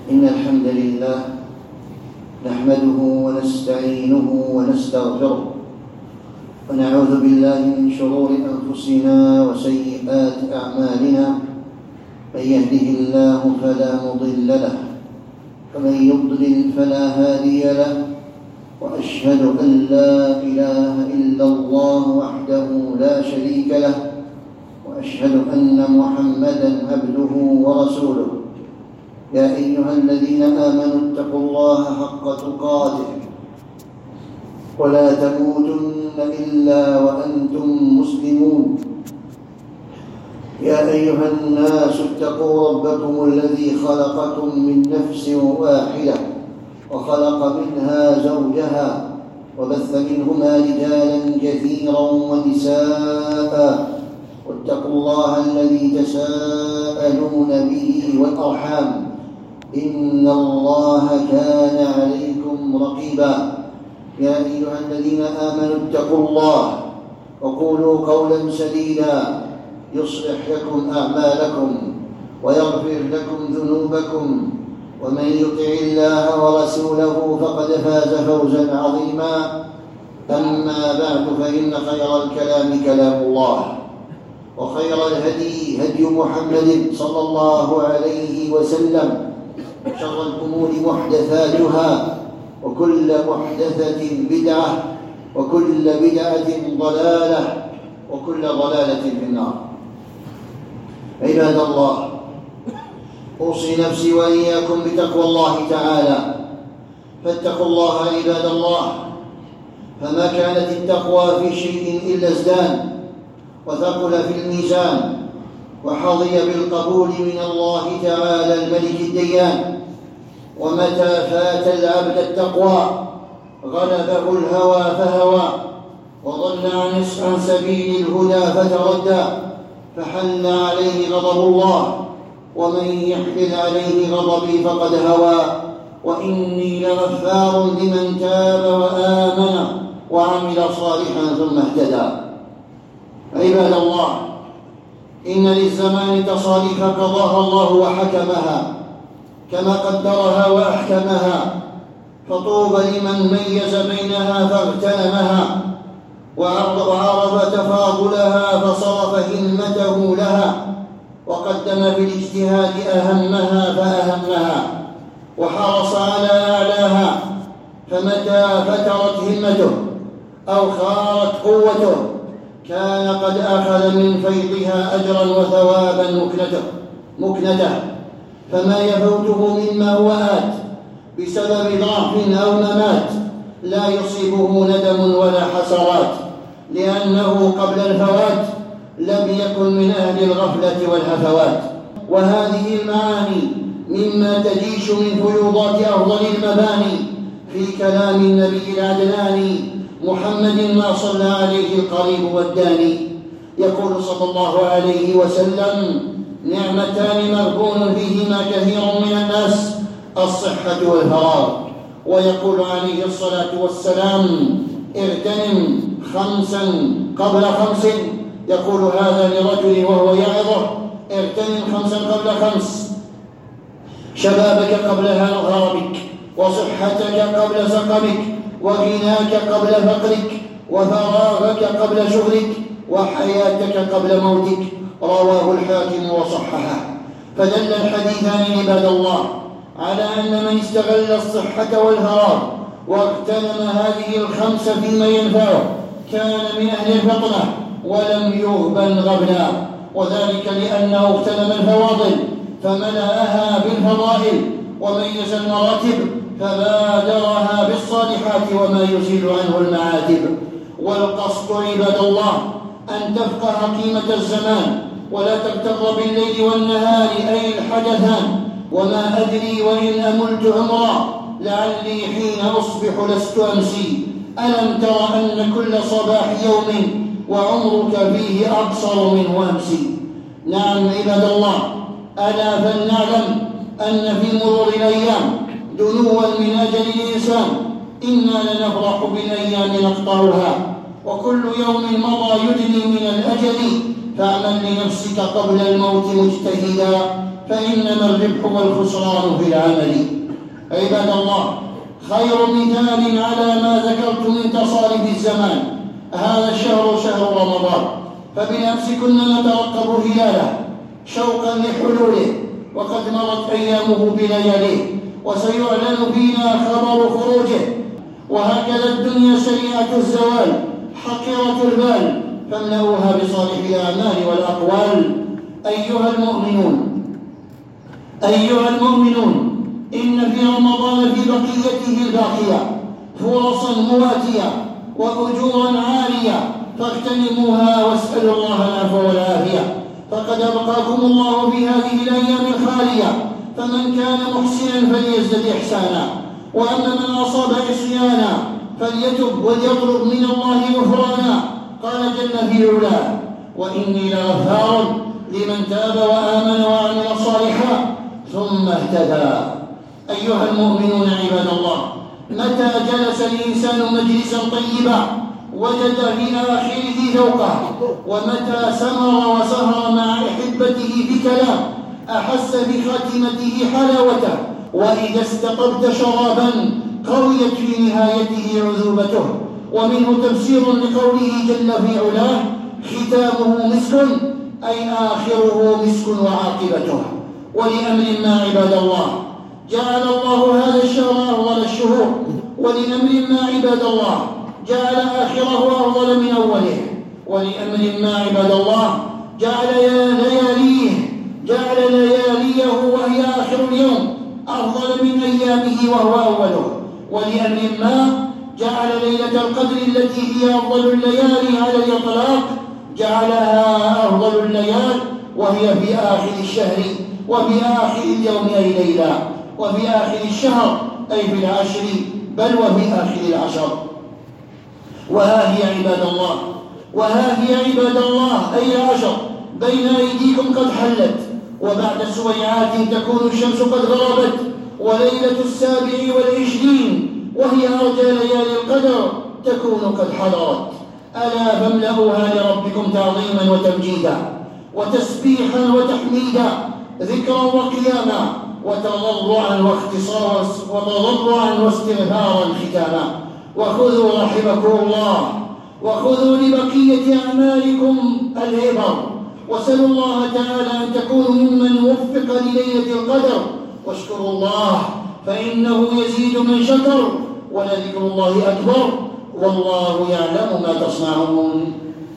إن الحمد لله نحمده ونستعينه ونستغفره ونعوذ بالله من شرور أنفسنا وسيئات أعمالنا. من يهده الله فلا مضل له ومن يضلل فلا هادي له، وأشهد أن لا إله إلا الله وحده لا شريك له، وأشهد أن محمدًا عبده ورسوله. يا أيها الذين آمنوا اتقوا الله حق تقاته ولا تموتن إلا وأنتم مسلمون. يا أيها الناس اتقوا ربكم الذي خلقكم من نفس واحدة وخلق منها زوجها وبث منهما رجالا كثيرا ونساء، واتقوا الله الذي تساءلون به والأرحام إن الله كان عليكم رقيبا. يا أيها الذين آمنوا اتقوا الله وقولوا قولا سديدا يصلح لكم أعمالكم ويغفر لكم ذنوبكم، ومن يطع الله ورسوله فقد فاز فوزا عظيما. أما بعد، فإن خير الكلام كلام الله، وخير الهدي هدي محمد صلى الله عليه وسلم، شر الأمور محدثاتها، وكل محدثة بدعة، وكل بدعة ضلالة، وكل ضلالة في النار. عباد الله، أوصي نفسي وإياكم بتقوى الله تعالى. فاتقوا الله عباد الله، فما كانت التقوى في شيء إلا ازدان وثقل في الميزان وحظي بالقبول من الله تعالى الملك الديان. ومتى فات العبد التقوى غلبه الهوى فهوى، وضل عن سبيل الهدى فتردى، فحل عليه غضب الله، ومن يحلل عليه غضبي فقد هوى. وإني لغفار لمن تاب وآمن وعمل صالحا ثم اهتدى. عباد الله، إن للزمان تصاريف قضاها الله وحكمها كما قدرها وأحكمها، فطوبى لمن ميز بينها فاغتنمها، وعرف تفاضلها فصرف همته لها، وقدم بالاجتهاد أهمها فأهمها، وحرص على أعلاها. فمتى فترت همته أو خارت قوته كان قد أخذ من فيضها أجرا وثوابا مكنته، فما يفوته مما هو آت بسبب ضعف أو ممات لا يصيبه ندم ولا حسرات، لأنه قبل الفوات لم يكن من أهل الغفلة والهفوات. وهذه المعاني مما تجيش من فيوضات أفضل المباني في كلام النبي العدناني محمد ما صلى عليه القريب والداني. يقول صلى الله عليه وسلم: نعمتان مغبون فيهما كثير من الناس، الصحة والفراغ. ويقول عليه الصلاة والسلام: اغتنم 5 قبل 5. يقول هذا لرجل وهو يعظه: اغتنم 5 قبل 5، شبابك قبل هرمك، وصحتك قبل سقمك، وغناك قبل فقرك، وفراغك قبل شغلك، وحياتك قبل موتك. رواه الحاكم وصححه. فدل الحديثان عباد الله على أن من استغل الصحة والفراغ واغتنم هذه ال5 فيما ينفعه كان من أهل الفطنة ولم يغبن غبنا، وذلك لأنه اغتنم الفواضل فملأها بالفضائل، وميز المراتب فبادرها بالصالحات وما يزيل عنه المعاتب. والقصد عباد الله أن تفقه قيمة الزمان، ولا تغتر بالليل والنهار أي الحدثان. وما أدري وإن أملت عمرا لعلي حين أصبح لست أمسي. ألم تر أن كل صباح يوم وعمرك فيه أقصر منه أمسي. نعم عباد الله، ألا فلنعلم أن في مرور الأيام دنوا من أجل الإنسان. إنا لنفرح بالأيام نقطعها، وكل يوم مضى يدني من الأجل. فاعمل لنفسك قبل الموت مجتهدا، فإنما الربح والخسران في العمل. عباد الله، خير مثال على ما ذكرت من تصاريف الزمان هذا الشهر شهر رمضان، فبالأمس كنا نترقب هلاله شوقا لحلوله، وقد مرت أيامه بلياليه، وسيعلن فينا خبر خروجه. وهكذا الدنيا سريعة الزوال حقيرة البال، فاملأوها بصالح الأعمال والأقوال. أيها المؤمنون، إن في رمضان في بقيته الباقية فرصا مواتية وأجورا عالية، فاغتنموها واسألوا الله العفو والعافية، فقد أبقاكم الله في هذه الأيام الخالية، فمن كان محسنا فليزدد إحسانا، وأما من أصاب عصيانا فليتب وليطلب من الله غفرانا. قال جل في علاه: وإني لغفار لمن تاب وآمن وعمل صالحا ثم اهتدى. أيها المؤمنون عباد الله، متى جلس الإنسان مجلسا طيبا وجد في آخره ذوقه، ومتى سمر وسهر مع أحبته بكلام أحس بخاتمته حلاوته، وإذا استقبت شرابا قويت في نهايته عذوبته. ومنه تفسير لقوله جل في علاه: ختامه مسك، أي آخره مسك وعاقبته. ولأمر ما عباد الله جعل الله هذا الشهر أفضل الشهور، ولأمر ما عباد الله جعل آخره أفضل من أوله، ولأمر ما عباد الله جعل لياليه وهي آخر اليوم أفضل من أيامه وهو أوله، ولأمر ما جعل ليلة القدر التي هي أفضل الليالي على الإطلاق جعلها أفضل الليال، وهي في آخر الشهر وفي آخر اليوم أي ليلة، وفي آخر الشهر أي في العشر، بل وفي آخر العشر. وها هي عباد الله أي العشر بين أيديكم قد حلت، وبعد سويعات تكون الشمس قد غربت، وليلة 27 وهي أرجى ليالي القدر تكون قد حضرت. ألا فاملأوها لربكم تعظيما وتمجيدا وتسبيحا وتحميدا، ذكرا وقياما وتضرعا واستغفارا ختاما. وخذوا رحمكم الله، وخذوا لبقية أعمالكم العبر، وسلوا الله تعالى أن تكونوا ممن وفق لليلة القدر، واشكروا الله فإنه يزيد من شكر، ولذكر الله أكبر، والله يعلم ما تصنعون.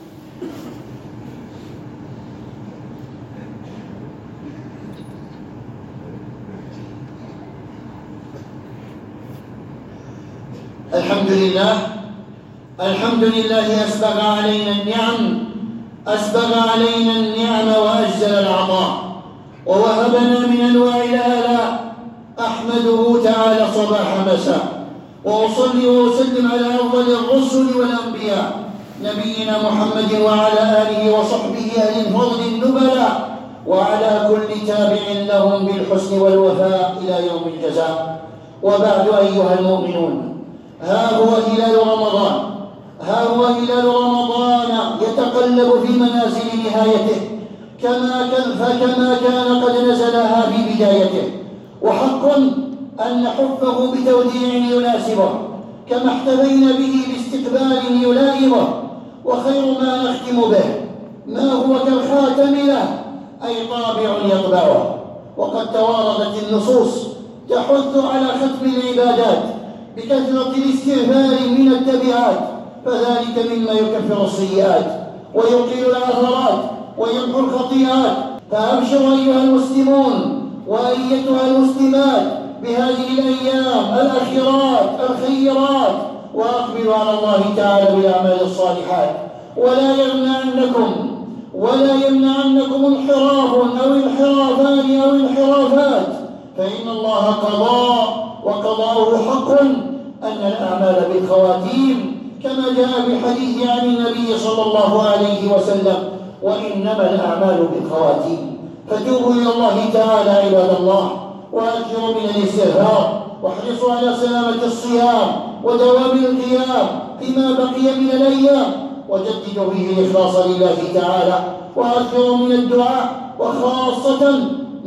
الحمد لله أسبغ علينا النعم وأجزل العطاء، ووهبنا من أنواع الآلاء، أحمده تعالى صباح مساء، وأصلي وأسلم على أفضل الرسل والأنبياء نبينا محمد وعلى آله وصحبه أهل الفضل النبلاء، وعلى كل تابع لهم بالحسن والوفاء إلى يوم الجزاء. وبعد أيها المؤمنون، ها هو هلال رمضان يتقلب في منازل نهايته فكما كان قد نزلها في بدايته، وحق أن نحفه بتوديع يناسبه، كما احتفينا به باستقبال يلائمه. وخير ما نختم به ما هو كالخاتم له، أي طابع يطبعه. وقد تواردت النصوص تحث على ختم العبادات بكثرة الاستغفار من التبعات، فذلك مما يكفر السيئات ويقيل العثرات ويمحو الخطيئات. فأبشروا أيها المسلمون وأيتها المسلمات بهذه الأيام الخيرات، وأقبلوا على الله تعالى بالأعمال الصالحات، ولا يمنعنكم انحراف أو انحرافان أو انحرافات، فإن الله قضى، وقضاؤه حق، أن الأعمال بالخواتيم، كما جاء في الحديث عن النبي صلى الله عليه وسلم: وإنما الأعمال بالخواتيم. فتوبوا إلى الله تعالى عباد الله، وأكثروا من الاستغفار، واحرصوا على سلامة الصيام ودوام القيام فيما بقي من الأيام، وجددوا فيه الإخلاص لله تعالى، وأكثروا من الدعاء، وخاصة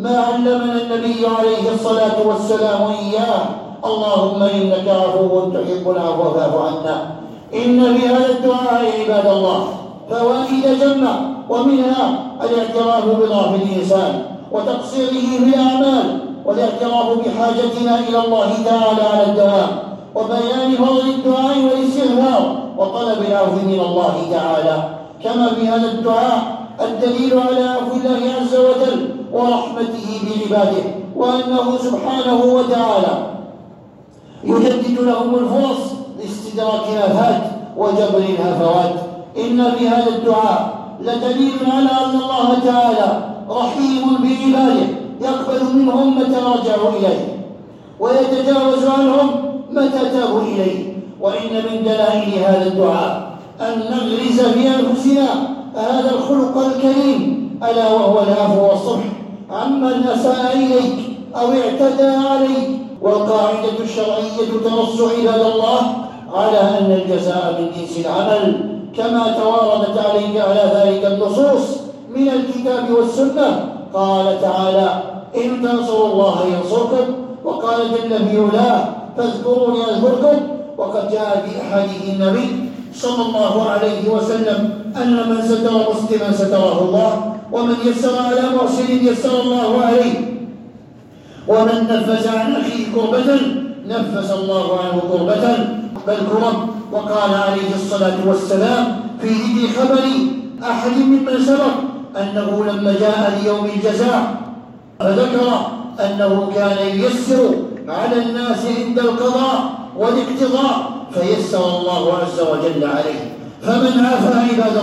ما علمنا النبي عليه الصلاة والسلام إياه. اللهم إنك عفو تحب العفو فاعف عنا. إن في هذا الدعاء عباد الله فوائد جمة، ومنها الاعتراف بضعف الإنسان وتقصيره في الأعمال، والاعتراف بحاجتنا إلى الله تعالى على الدوام، وبيان فضل الدعاء والاستغفار وطلب العفو من الله تعالى. كما في هذا الدعاء الدليل على عفو الله عز وجل ورحمته بعباده، وأنه سبحانه وتعالى يجدد لهم الفرص لاستدراك الآفات وجبر الهفوات. إن في هذا الدعاء لدليل على أن الله تعالى رحيم بعباده، يقبل منهم متى رجعوا إليه ويتجاوز عنهم متى تابوا إليه. وإن من دلائل هذا الدعاء أن نغرز في أنفسنا هذا الخلق الكريم، ألا وهو العفو والصفح عمن أساء إليك أو اعتدى عليك. والقاعدة الشرعية تنص عباد الله على أن الجزاء من جنس العمل، كما تواردت على ذلك النصوص من الكتاب والسنة. قال تعالى: إن تنصروا الله ينصركم، وقال جل في علاه: فاذكروني أذكركم. وقد جاء في أحاديث النبي صلى الله عليه وسلم أن من ستر مسلما ستره الله، ومن يسر على محسن يسر الله عليه، ومن نفس عن أخيه كربة نفس الله عنه كربة بل كرب. وقال عليه الصلاة والسلام في ذكر خبر أحد ممن سبق أنه لما جاء ليوم الجزاء فذكر أنه كان ييسر على الناس عند القضاء والاقتضاء فيسر الله عز وجل عليه. فمن عفا عباد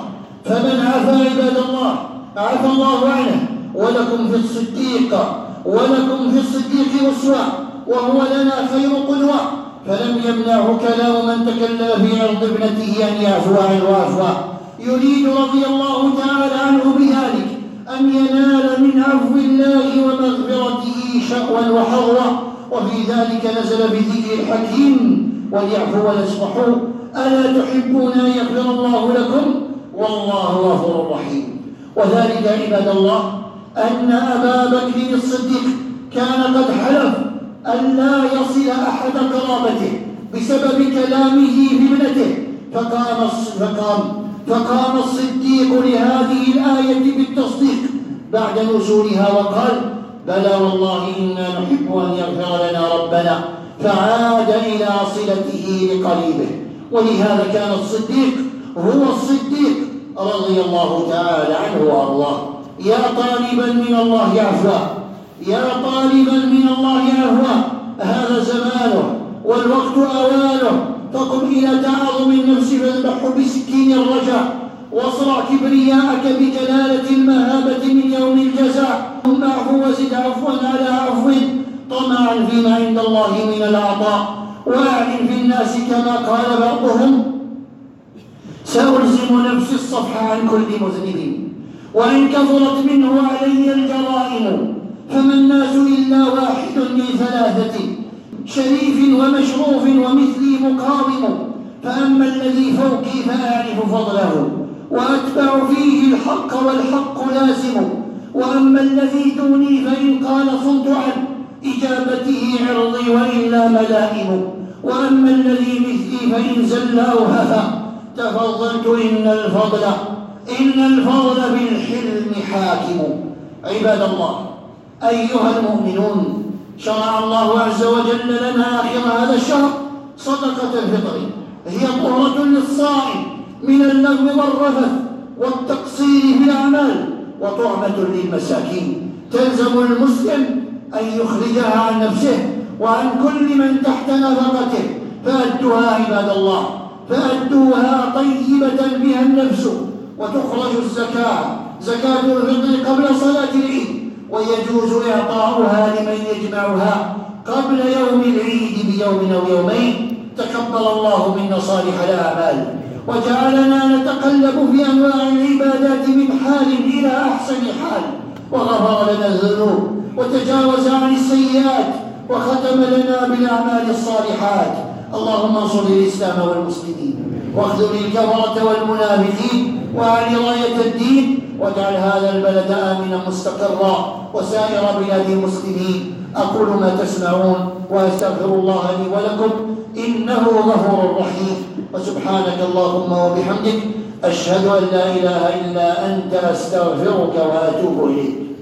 الله عفى الله عنه. ولكم في الصديق أسوة، وهو لنا خير قدوة. فلم يمنعه كلام من تكلم في عرض ابنته أن يعفو عنه عفوا يريد رضي الله تعالى عنه بذلك أن ينال من عفو الله ومغفرته شأوا وحظوة. وفي ذلك نزل بذكر الحكيم: وليعفوا وليصفحوا ألا تحبون أن يغفر الله لكم والله غفور رحيم. وذلك عباد الله أن أبا بكر الصديق كان قد حلف أن لا يصل أحد قرابته بسبب كلامه بابنته، فقام الصديق لهذه الآية بالتصديق بعد نزولها وقال: بلى والله إنا نحب أن يغفر لنا ربنا، فعاد إلى صلته لقريبه. ولهذا كان الصديق هو الصديق رضي الله تعالى عنه وأرضاه. يا طالبا من الله عفوا، هذا زمانه والوقت أوانه. فقم إلى تعاظم النفس فاذبحه بسكين الرجاء، واصرع كبرياءك بجلالة المهابة من يوم الجزاء. ثم اعفو وزد عفوا على عفو طمعا فيما عند الله من العطاء. واعلم في الناس كما قال بعضهم: سألزم نفسي الصفح عن كل مذنب وإن كثرت منه علي الجرائم، فما الناس إلا واحد من ثلاثة: شريف ومشروف ومثلي مقاوم. فأما الذي فوقي فأعرف فضله وأتبع فيه الحق والحق لازم، وأما الذي دوني فإن قال صمت عنه إجابته عرضي وإلا ملائم، وأما الذي مثلي فإن زل أو هفى تفضلت إن الفضل بالحلم حاكم. عباد الله أيها المؤمنون، شرع الله عز وجل لنا آخر هذا الشهر صدقة الفطر، هي طهرة للصائم من اللغو والرفث والتقصير في الأعمال، وطعمة للمساكين. تلزم المسلم أن يخرجها عن نفسه وعن كل من تحت نفقته، فأدوها عباد الله، فأدوها طيبة بها النفس. وتخرج زكاة الفطر قبل صلاة العيد، ويجوز إعطاؤها لمن يجمعها قبل يوم العيد بيوم أو يومين. تقبل الله منا صالح الأعمال، وجعلنا نتقلب في أنواع العبادات من حال إلى أحسن حال، وغفر لنا الذنوب وتجاوز عن السيئات، وختم لنا بالأعمال الصالحات. اللهم انصر الإسلام والمسلمين، واخذل الكفرة والمنافقين وأعل راية الدين، واجعل هذا البلد آمنا مستقرا وسائر بلاد المسلمين. أقول ما تسمعون وأستغفر الله لي ولكم إنه غفور رحيم. وسبحانك اللهم وبحمدك أشهد أن لا إله إلا أنت أستغفرك وأتوب إليك.